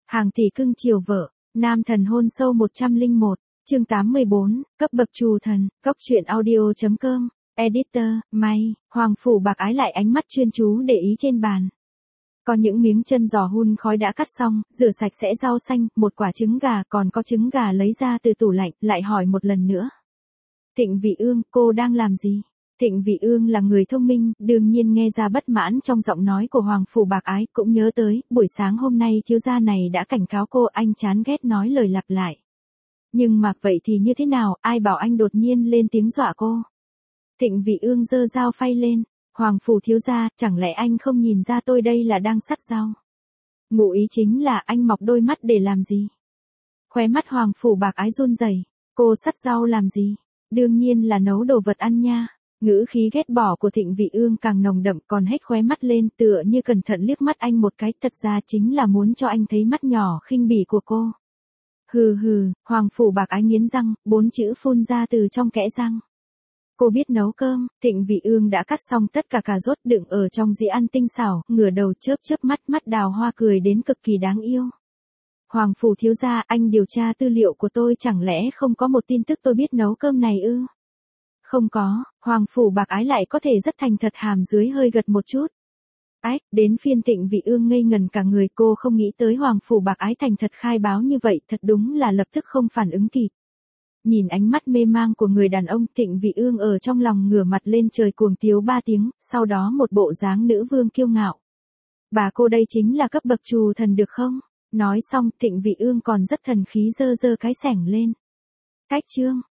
Hàng tỷ cưng chiều vợ, nam thần hôn sâu 101, chương 84, cấp bậc trù thần, góc truyện audio.com, editor, May, Hoàng Phủ Bạc Ái lại ánh mắt chuyên chú để ý trên bàn. Có những miếng chân giò hun khói đã cắt xong, rửa sạch sẽ rau xanh, một quả trứng gà, còn có trứng gà lấy ra từ tủ lạnh, lại hỏi một lần nữa. Thịnh Vị Ương, cô đang làm gì? Thịnh Vị Ương là người thông minh, đương nhiên nghe ra bất mãn trong giọng nói của Hoàng Phủ Bạc Ái, cũng nhớ tới, buổi sáng hôm nay thiếu gia này đã cảnh cáo cô, anh chán ghét nói lời lặp lại. Nhưng mà vậy thì như thế nào, ai bảo anh đột nhiên lên tiếng dọa cô? Thịnh Vị Ương giơ dao phay lên, Hoàng Phủ thiếu gia, chẳng lẽ anh không nhìn ra tôi đây là đang sắt dao? Ngụ ý chính là anh mọc đôi mắt để làm gì? Khóe mắt Hoàng Phủ Bạc Ái run rẩy, cô sắt dao làm gì? Đương nhiên là nấu đồ vật ăn nha. Ngữ khí ghét bỏ của Thịnh Vị Ương càng nồng đậm, còn hét khóe mắt lên, tựa như cẩn thận liếc mắt anh một cái, thật ra chính là muốn cho anh thấy mắt nhỏ khinh bỉ của cô. Hừ hừ, Hoàng Phủ Bạc Ái nghiến răng, 4 chữ phun ra từ trong kẽ răng. Cô biết nấu cơm. Thịnh Vị Ương đã cắt xong tất cả cà rốt đựng ở trong dĩa ăn tinh xảo, ngửa đầu chớp chớp mắt, mắt đào hoa cười đến cực kỳ đáng yêu. Hoàng Phủ thiếu gia, anh điều tra tư liệu của tôi, chẳng lẽ không có một tin tức tôi biết nấu cơm này ư? Không có. Hoàng Phủ Bạc Ái lại có thể rất thành thật, hàm dưới hơi gật một chút. Ách, đến phiên Thịnh Vị Ương ngây ngần cả người, cô không nghĩ tới Hoàng Phủ Bạc Ái thành thật khai báo như vậy, thật đúng là lập tức không phản ứng kịp. Nhìn ánh mắt mê mang của người đàn ông, Thịnh Vị Ương ở trong lòng ngửa mặt lên trời cuồng tiếu 3 tiếng, sau đó một bộ dáng nữ vương kiêu ngạo. Bà cô đây chính là cấp bậc trù thần được không? Nói xong, Thịnh Vị Ương còn rất thần khí giơ giơ cái xẻng lên. Cách chương,